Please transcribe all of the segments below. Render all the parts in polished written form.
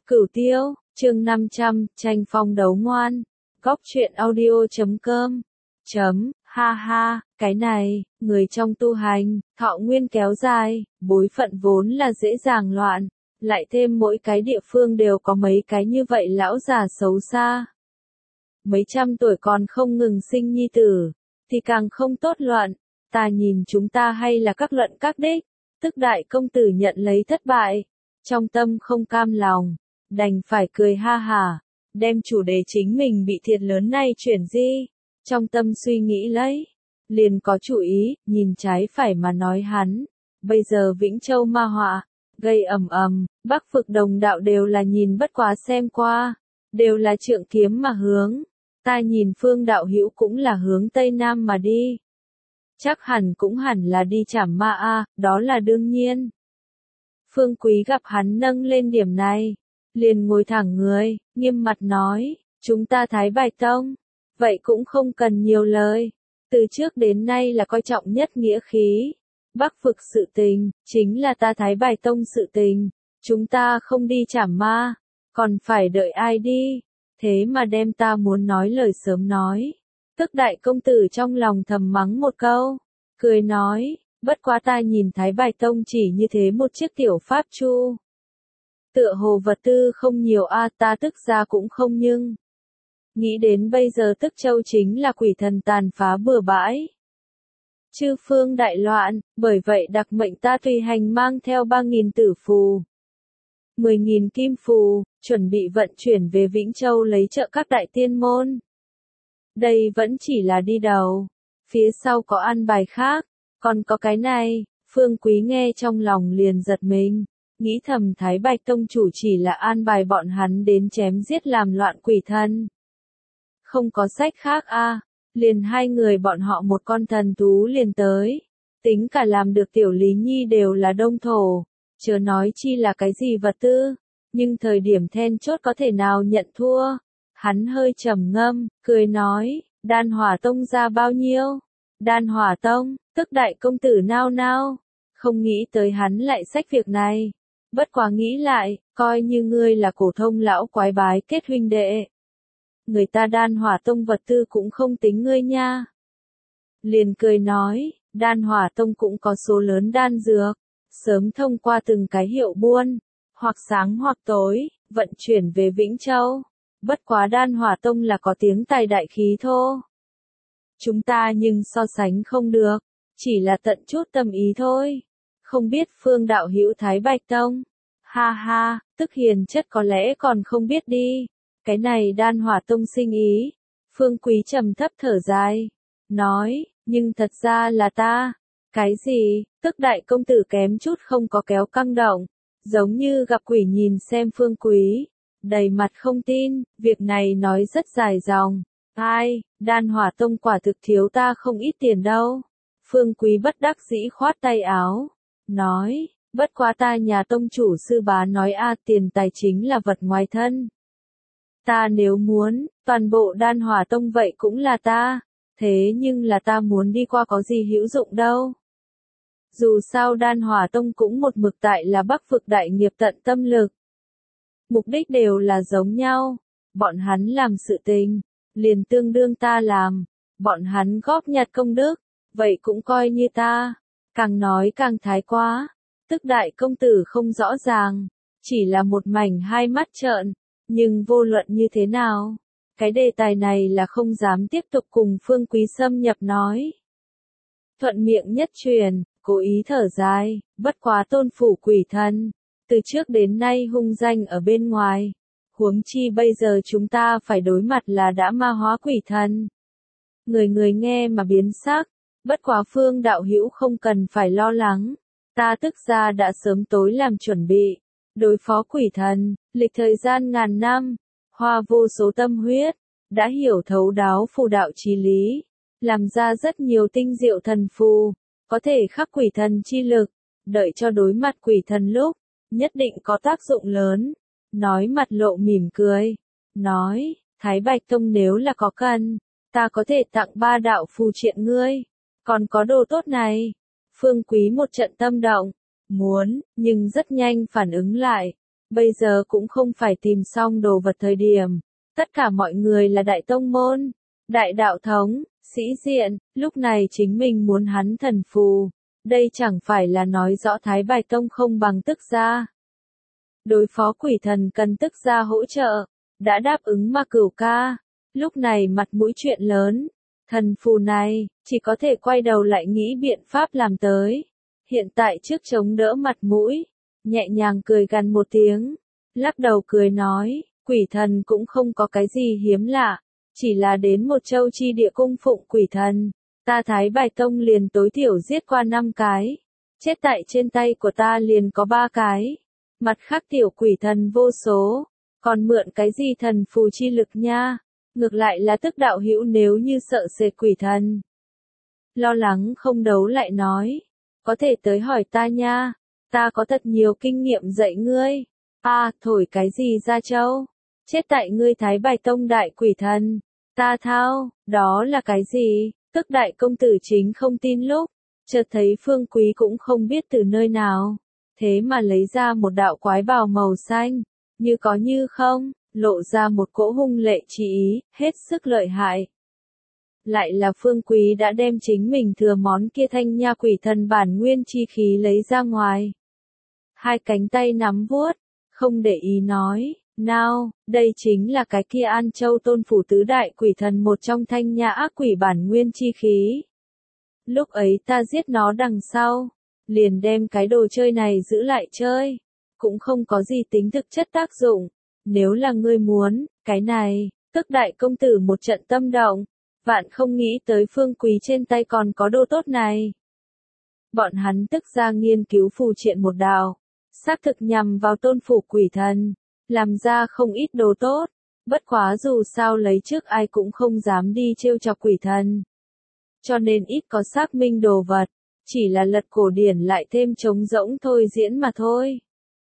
Cửu Tiêu, chương 500, tranh phong đấu ngoan. Góc truyện audio.com. Ha ha, cái này, người trong tu hành, thọ nguyên kéo dài, bối phận vốn là dễ dàng loạn, lại thêm mỗi cái địa phương đều có mấy cái như vậy lão già xấu xa. Mấy trăm tuổi còn không ngừng sinh nhi tử, thì càng không tốt loạn. Ta nhìn chúng ta hay là các luận các đích, tức đại công tử nhận lấy thất bại, trong tâm không cam lòng, đành phải cười ha hả, đem chủ đề chính mình bị thiệt lớn này chuyển di, trong tâm suy nghĩ lấy, liền có chủ ý, nhìn trái phải mà nói hắn, bây giờ Vĩnh Châu ma họa, gây ầm ầm, Bắc Phực Đồng đạo đều là nhìn bất quá xem qua, đều là trượng kiếm mà hướng, ta nhìn Phương đạo hữu cũng là hướng Tây Nam mà đi. Chắc cũng hẳn là đi trảm ma a, đó là đương nhiên. Phương Quý gặp hắn nâng lên điểm này, liền ngồi thẳng người, nghiêm mặt nói, chúng ta Thái Bạch Tông, vậy cũng không cần nhiều lời, từ trước đến nay là coi trọng nhất nghĩa khí, Bắc Phực sự tình, chính là ta Thái Bạch Tông sự tình, chúng ta không đi trảm ma, còn phải đợi ai đi, thế mà đem ta muốn nói lời sớm nói. Tức đại công tử trong lòng thầm mắng một câu, cười nói, bất quá ta nhìn Thái Bạch Tông chỉ như thế một chiếc tiểu pháp chu. Tựa hồ vật tư không nhiều a, ta tức ra cũng không nhưng. Nghĩ đến bây giờ Tức Châu chính là quỷ thần tàn phá bừa bãi. Chư phương đại loạn, bởi vậy đặc mệnh ta tùy hành mang theo 3.000 tử phù. 10.000 kim phù, chuẩn bị vận chuyển về Vĩnh Châu lấy trợ các đại tiên môn. Đây vẫn chỉ là đi đầu, phía sau có an bài khác, còn có cái này, Phương Quý nghe trong lòng liền giật mình, nghĩ thầm Thái Bạch Tông chủ chỉ là an bài bọn hắn đến chém giết làm loạn quỷ thân. Không có sách khác a, liền hai người bọn họ một con thần thú liền tới, tính cả làm được tiểu Lý Nhi đều là đông thổ, chớ nói chi là cái gì vật tư, nhưng thời điểm then chốt có thể nào nhận thua. Hắn hơi trầm ngâm, cười nói, Đan Hỏa Tông ra bao nhiêu? Đan Hỏa Tông, tức đại công tử nao nao, không nghĩ tới hắn lại xách việc này. Bất quá nghĩ lại, coi như ngươi là cổ thông lão quái bái kết huynh đệ. Người ta Đan Hỏa Tông vật tư cũng không tính ngươi nha. Liền cười nói, Đan Hỏa Tông cũng có số lớn đan dược, sớm thông qua từng cái hiệu buôn, hoặc sáng hoặc tối, vận chuyển về Vĩnh Châu. Bất quá Đan Hỏa Tông là có tiếng tài đại khí thô. Chúng ta nhưng so sánh không được, chỉ là tận chút tâm ý thôi. Không biết Phương đạo hữu Thái Bạch Tông. Ha ha, Tức hiền chất có lẽ còn không biết đi. Cái này Đan Hỏa Tông sinh ý. Phương Quý trầm thấp thở dài. Nói, nhưng thật ra là ta. Cái gì, Tức đại công tử kém chút không có kéo căng động. Giống như gặp quỷ nhìn xem Phương Quý. Đầy mặt không tin, việc này nói rất dài dòng. Ai, Đan Hỏa Tông quả thực thiếu ta không ít tiền đâu. Phương Quý bất đắc dĩ khoát tay áo. Nói, bất quá ta nhà tông chủ sư bá nói tiền tài chính là vật ngoài thân. Ta nếu muốn, toàn bộ Đan Hỏa Tông vậy cũng là ta. Thế nhưng là ta muốn đi qua có gì hữu dụng đâu. Dù sao Đan Hỏa Tông cũng một mực tại là Bắc Phực đại nghiệp tận tâm lực. Mục đích đều là giống nhau, bọn hắn làm sự tình, liền tương đương ta làm, bọn hắn góp nhặt công đức, vậy cũng coi như ta, càng nói càng thái quá, Tức đại công tử không rõ ràng, chỉ là một mảnh hai mắt trợn, nhưng vô luận như thế nào, cái đề tài này là không dám tiếp tục cùng Phương Quý xâm nhập nói. Thuận miệng nhất truyền, cố ý thở dài, bất quá tôn phủ quỷ thân. Từ trước đến nay hung danh ở bên ngoài, huống chi bây giờ chúng ta phải đối mặt là đã ma hóa quỷ thần. Người người nghe mà biến sắc, bất quá Phương đạo hữu không cần phải lo lắng, ta tức ra đã sớm tối làm chuẩn bị, đối phó quỷ thần, lịch thời gian ngàn năm, hoa vô số tâm huyết, đã hiểu thấu đáo phù đạo chí lý, làm ra rất nhiều tinh diệu thần phù, có thể khắc quỷ thần chi lực, đợi cho đối mặt quỷ thần lúc, nhất định có tác dụng lớn. Nói mặt lộ mỉm cười. Nói, Thái Bạch Tông nếu là có cần, ta có thể tặng 3 đạo phù triện ngươi. Còn có đồ tốt này. Phương Quý một trận tâm động. Muốn, nhưng rất nhanh phản ứng lại. Bây giờ cũng không phải tìm xong đồ vật thời điểm. Tất cả mọi người là đại tông môn, đại đạo thống, sĩ diện, lúc này chính mình muốn hắn thần phù. Đây chẳng phải là nói rõ Thái Bài Tông không bằng Tức gia. Đối phó quỷ thần cần Tức gia hỗ trợ, đã đáp ứng mà Cửu ca. Lúc này mặt mũi chuyện lớn, thần phù này, chỉ có thể quay đầu lại nghĩ biện pháp làm tới. Hiện tại trước chống đỡ mặt mũi, nhẹ nhàng cười gằn một tiếng, lắc đầu cười nói, quỷ thần cũng không có cái gì hiếm lạ, chỉ là đến một châu chi địa cung phụng quỷ thần, ta Thái Bài Tông liền tối thiểu giết qua 5 cái, chết tại trên tay của ta liền có 3 cái, mặt khác tiểu quỷ thần vô số, còn mượn cái gì thần phù chi lực nha, ngược lại là Tức đạo hữu nếu như sợ sệt quỷ thần. Lo lắng không đấu lại nói, có thể tới hỏi ta nha, ta có thật nhiều kinh nghiệm dạy ngươi. Thổi cái gì ra châu? Chết tại ngươi Thái Bài Tông đại quỷ thần. Ta thao, đó là cái gì? Tức đại công tử chính không tin lúc, chợt thấy Phương Quý cũng không biết từ nơi nào. Thế mà lấy ra một đạo quái bào màu xanh, như có như không, lộ ra một cỗ hung lệ chí ý, hết sức lợi hại. Lại là Phương Quý đã đem chính mình thừa món kia thanh nha quỷ thần bản nguyên chi khí lấy ra ngoài. Hai cánh tay nắm vuốt, không để ý nói, nào, đây chính là cái kia An Châu Tôn Phủ tứ đại quỷ thần một trong thanh nha ác quỷ bản nguyên chi khí. Lúc ấy ta giết nó đằng sau, liền đem cái đồ chơi này giữ lại chơi, cũng không có gì tính thực chất tác dụng. Nếu là ngươi muốn, cái này, Tức đại công tử một trận tâm động, vạn không nghĩ tới Phương Quý trên tay còn có đồ tốt này. Bọn hắn Tức ra nghiên cứu phù triện một đạo, xác thực nhằm vào Tôn Phủ quỷ thần, làm ra không ít đồ tốt, bất quá dù sao lấy trước ai cũng không dám đi trêu chọc quỷ thần. Cho nên ít có xác minh đồ vật, chỉ là lật cổ điển lại thêm trống rỗng thôi diễn mà thôi.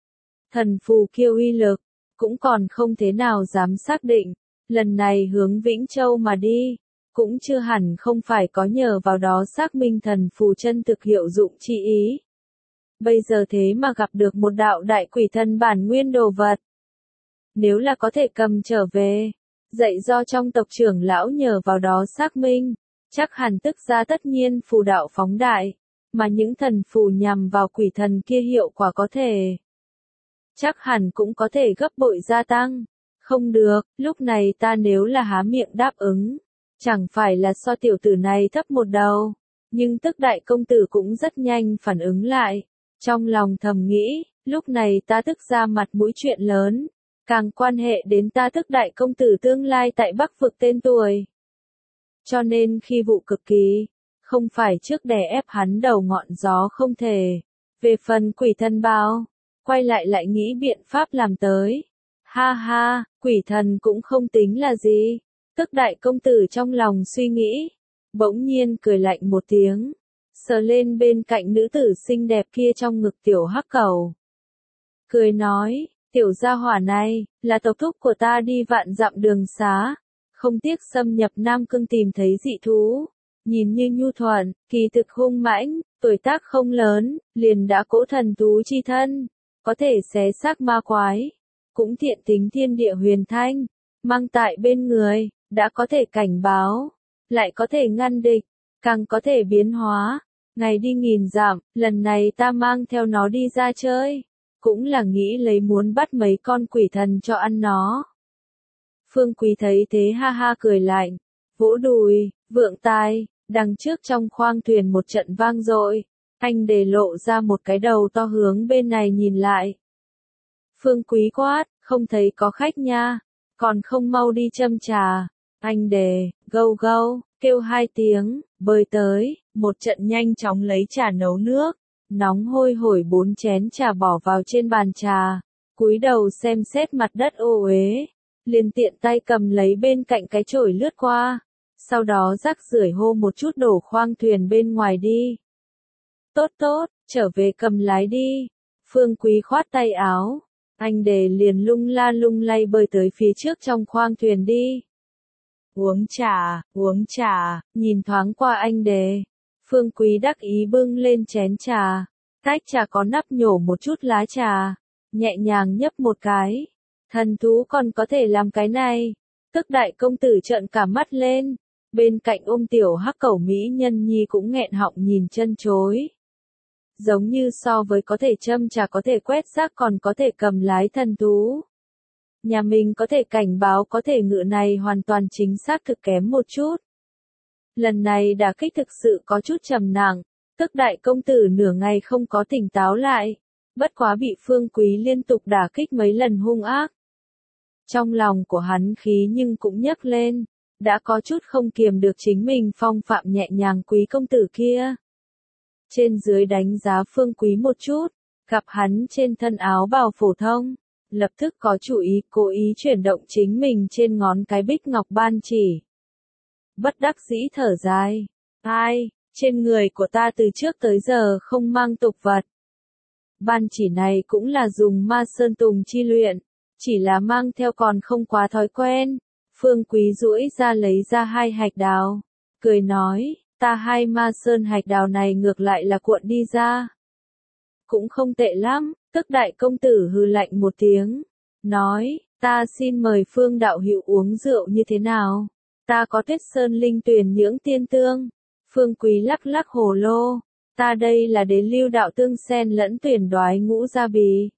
Thần phù kiêu uy lực, cũng còn không thế nào dám xác định, lần này hướng Vĩnh Châu mà đi, cũng chưa hẳn không phải có nhờ vào đó xác minh thần phù chân thực hiệu dụng chi ý. Bây giờ thế mà gặp được một đạo đại quỷ thần bản nguyên đồ vật. Nếu là có thể cầm trở về, dạy do trong tộc trưởng lão nhờ vào đó xác minh, chắc hẳn Tức ra tất nhiên phù đạo phóng đại, mà những thần phù nhằm vào quỷ thần kia hiệu quả có thể. Chắc hẳn cũng có thể gấp bội gia tăng. Không được, lúc này ta nếu là há miệng đáp ứng, chẳng phải là so tiểu tử này thấp một đầu. Nhưng Tức đại công tử cũng rất nhanh phản ứng lại. Trong lòng thầm nghĩ, lúc này ta Tức ra mặt mũi chuyện lớn, càng quan hệ đến ta Tức đại công tử tương lai tại Bắc vực tên tuổi. Cho nên khi vụ cực kỳ, không phải trước đè ép hắn đầu ngọn gió không thể. Về phần quỷ thần bao, quay lại nghĩ biện pháp làm tới. Ha ha, quỷ thần cũng không tính là gì. Tức đại công tử trong lòng suy nghĩ, bỗng nhiên cười lạnh một tiếng, sờ lên bên cạnh nữ tử xinh đẹp kia trong ngực tiểu hắc cầu. Cười nói, tiểu gia hỏa này, là tộc thúc của ta đi vạn dặm đường xá, không tiếc xâm nhập Nam Cương tìm thấy dị thú, nhìn như nhu thuận, kỳ thực hung mãnh, tuổi tác không lớn, liền đã cỗ thần thú chi thân, có thể xé xác ma quái, cũng thiện tính thiên địa huyền thanh, mang tại bên người, đã có thể cảnh báo, lại có thể ngăn địch, càng có thể biến hóa. Ngày đi nghìn dặm, lần này ta mang theo nó đi ra chơi, cũng là nghĩ lấy muốn bắt mấy con quỷ thần cho ăn nó. Phương Quý thấy thế ha ha cười lạnh, vỗ đùi, vượng tai, đằng trước trong khoang thuyền một trận vang dội, anh để lộ ra một cái đầu to hướng bên này nhìn lại. Phương Quý quát, không thấy có khách nha, còn không mau đi châm trà. Anh đề, gâu gâu, kêu 2 tiếng, bơi tới, một trận nhanh chóng lấy trà nấu nước, nóng hôi hổi 4 chén trà bỏ vào trên bàn trà, cúi đầu xem xét mặt đất ô uế, liền tiện tay cầm lấy bên cạnh cái chổi lướt qua, sau đó rắc rưởi hô một chút đổ khoang thuyền bên ngoài đi. Tốt tốt, trở về cầm lái đi. Phương Quý khoát tay áo, anh đề liền lung la lung lay bơi tới phía trước trong khoang thuyền đi. Uống trà, nhìn thoáng qua anh đề. Phương Quý đắc ý bưng lên chén trà, tách trà có nắp nhổ một chút lá trà, nhẹ nhàng nhấp một cái. Thần thú còn có thể làm cái này. Tức đại công tử trợn cả mắt lên. Bên cạnh ôm tiểu hắc cẩu mỹ nhân nhi cũng nghẹn họng nhìn chân chối. Giống như so với có thể châm trà có thể quét rác còn có thể cầm lái thần thú. Nhà mình có thể cảnh báo có thể ngựa này hoàn toàn chính xác thực kém một chút. Lần này đả kích thực sự có chút trầm nặng, tức đại công tử nửa ngày không có tỉnh táo lại, bất quá bị Phương Quý liên tục đả kích mấy lần hung ác. Trong lòng của hắn khí nhưng cũng nhấc lên, đã có chút không kiềm được chính mình phong phạm nhẹ nhàng quý công tử kia. Trên dưới đánh giá Phương Quý một chút, gặp hắn trên thân áo bào phổ thông, lập tức có chủ ý cố ý chuyển động chính mình trên ngón cái bích ngọc ban chỉ. Bất đắc dĩ thở dài, ai, trên người của ta từ trước tới giờ không mang tục vật. Ban chỉ này cũng là dùng ma sơn tùng chi luyện, chỉ là mang theo còn không quá thói quen. Phương Quý duỗi ra lấy ra 2 hạch đào, cười nói, ta 2 ma sơn hạch đào này ngược lại là cuộn đi ra. Cũng không tệ lắm, tức đại công tử hừ lạnh một tiếng, nói, ta xin mời Phương đạo hữu uống rượu như thế nào? Ta có Tuyết Sơn linh tuyển nhưỡng tiên tương. Phương Quý lắc lắc hồ lô, ta đây là đến lưu đạo tương sen lẫn tuyển đoái ngũ gia bì.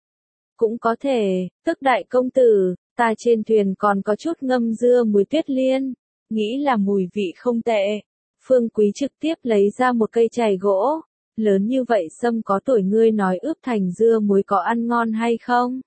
Cũng có thể, tức đại công tử, ta trên thuyền còn có chút ngâm dưa muối tuyết liên, nghĩ là mùi vị không tệ. Phương Quý trực tiếp lấy ra một cây chày gỗ, lớn như vậy sâm có tuổi ngươi nói ướp thành dưa muối có ăn ngon hay không?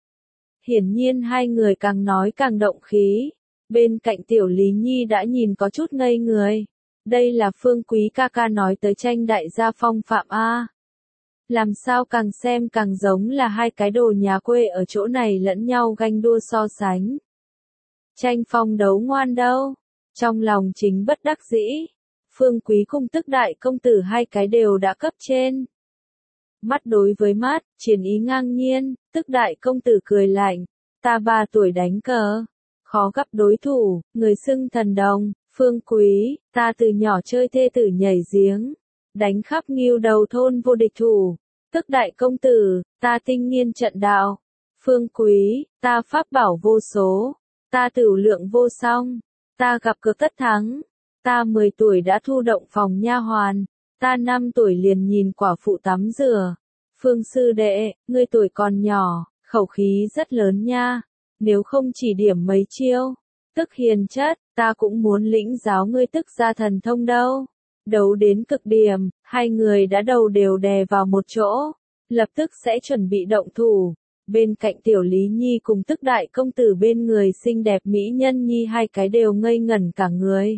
Hiển nhiên hai người càng nói càng động khí, bên cạnh Tiểu Lý Nhi đã nhìn có chút ngây người. Đây là Phương Quý ca ca nói tới tranh đại gia phong phạm A. Làm sao càng xem càng giống là hai cái đồ nhà quê ở chỗ này lẫn nhau ganh đua so sánh. Tranh phong đấu ngoan đâu, trong lòng chính bất đắc dĩ. Phương Quý cùng tức đại công tử hai cái đều đã cấp trên. Mắt đối với mắt, chiến ý ngang nhiên, tức đại công tử cười lạnh, ta 3 tuổi đánh cờ, khó gặp đối thủ, người xưng thần đồng. Phương Quý, ta từ nhỏ chơi thê tử nhảy giếng, đánh khắp Ngưu Đầu thôn vô địch thủ. Tức đại công tử, ta tinh nghiên trận đạo. Phương Quý, ta pháp bảo vô số, ta tửu lượng vô song, ta gặp cược tất thắng. Ta 10 tuổi đã thu động phòng nha hoàn, ta 5 tuổi liền nhìn quả phụ tắm rửa. Phương sư đệ, ngươi tuổi còn nhỏ, khẩu khí rất lớn nha, nếu không chỉ điểm mấy chiêu, tức hiền chất, ta cũng muốn lĩnh giáo ngươi tức gia thần thông đâu. Đấu đến cực điểm, hai người đã đầu đều đè vào một chỗ, lập tức sẽ chuẩn bị động thủ. Bên cạnh Tiểu Lý Nhi cùng tức đại công tử bên người xinh đẹp mỹ nhân nhi hai cái đều ngây ngẩn cả người.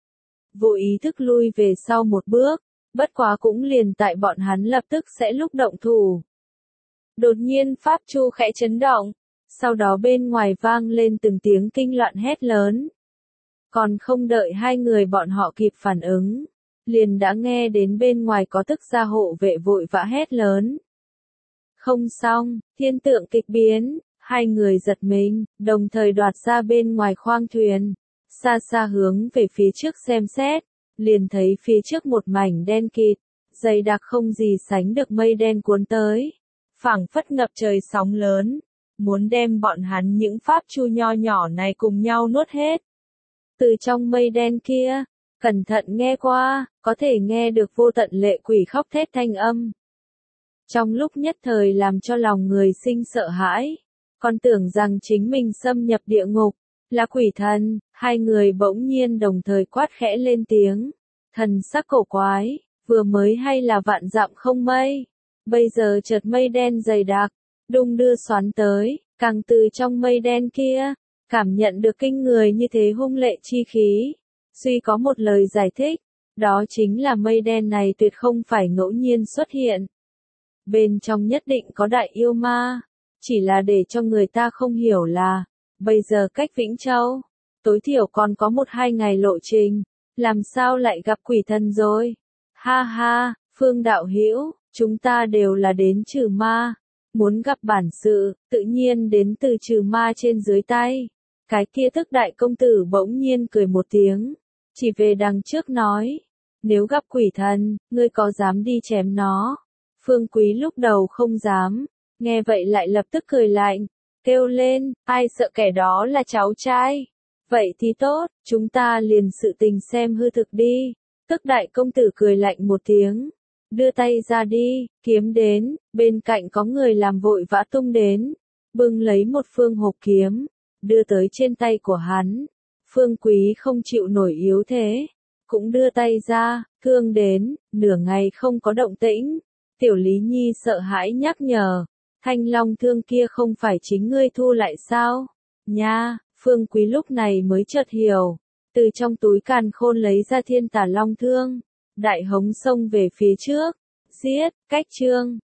Vô ý thức lui về sau một bước, bất quá cũng liền tại bọn hắn lập tức sẽ lúc động thủ. Đột nhiên pháp chu khẽ chấn động, sau đó bên ngoài vang lên từng tiếng kinh loạn hét lớn. Còn không đợi hai người bọn họ kịp phản ứng, liền đã nghe đến bên ngoài có tức gia hộ vệ vội vã hét lớn. Không xong, thiên tượng kịch biến, hai người giật mình, đồng thời đoạt ra bên ngoài khoang thuyền. Xa xa hướng về phía trước xem xét, liền thấy phía trước một mảnh đen kịt, dày đặc không gì sánh được mây đen cuốn tới, phảng phất ngập trời sóng lớn, muốn đem bọn hắn những pháp chu nho nhỏ này cùng nhau nuốt hết. Từ trong mây đen kia, cẩn thận nghe qua, có thể nghe được vô tận lệ quỷ khóc thét thanh âm. Trong lúc nhất thời làm cho lòng người sinh sợ hãi, còn tưởng rằng chính mình xâm nhập địa ngục, là quỷ thần, hai người bỗng nhiên đồng thời quát khẽ lên tiếng. Thần sắc cổ quái, vừa mới hay là vạn dặm không mây, bây giờ chợt mây đen dày đặc, đung đưa xoắn tới, càng từ trong mây đen kia, cảm nhận được kinh người như thế hung lệ chi khí. Duy có một lời giải thích, đó chính là mây đen này tuyệt không phải ngẫu nhiên xuất hiện. Bên trong nhất định có đại yêu ma, chỉ là để cho người ta không hiểu là, bây giờ cách Vĩnh Châu, tối thiểu còn có 1-2 ngày lộ trình, làm sao lại gặp quỷ thần rồi? Ha ha, Phương đạo hữu, chúng ta đều là đến trừ ma, muốn gặp bản sự, tự nhiên đến từ trừ ma trên dưới tay. Cái kia tức đại công tử bỗng nhiên cười một tiếng, chỉ về đằng trước nói, nếu gặp quỷ thần, ngươi có dám đi chém nó? Phương Quý lúc đầu không dám, nghe vậy lại lập tức cười lạnh, kêu lên, ai sợ kẻ đó là cháu trai. Vậy thì tốt, chúng ta liền sự tình xem hư thực đi. Tức đại công tử cười lạnh một tiếng, đưa tay ra đi, kiếm đến, bên cạnh có người làm vội vã tung đến, bưng lấy một phương hộp kiếm, đưa tới trên tay của hắn. Phương Quý không chịu nổi yếu thế, cũng đưa tay ra, cương đến, nửa ngày không có động tĩnh. Tiểu Lý Nhi sợ hãi nhắc nhở, thanh long thương kia không phải chính ngươi thu lại sao? Nha, Phương Quý lúc này mới chợt hiểu, từ trong túi càn khôn lấy ra thiên tà long thương, đại hống xông về phía trước, giết, cách chương.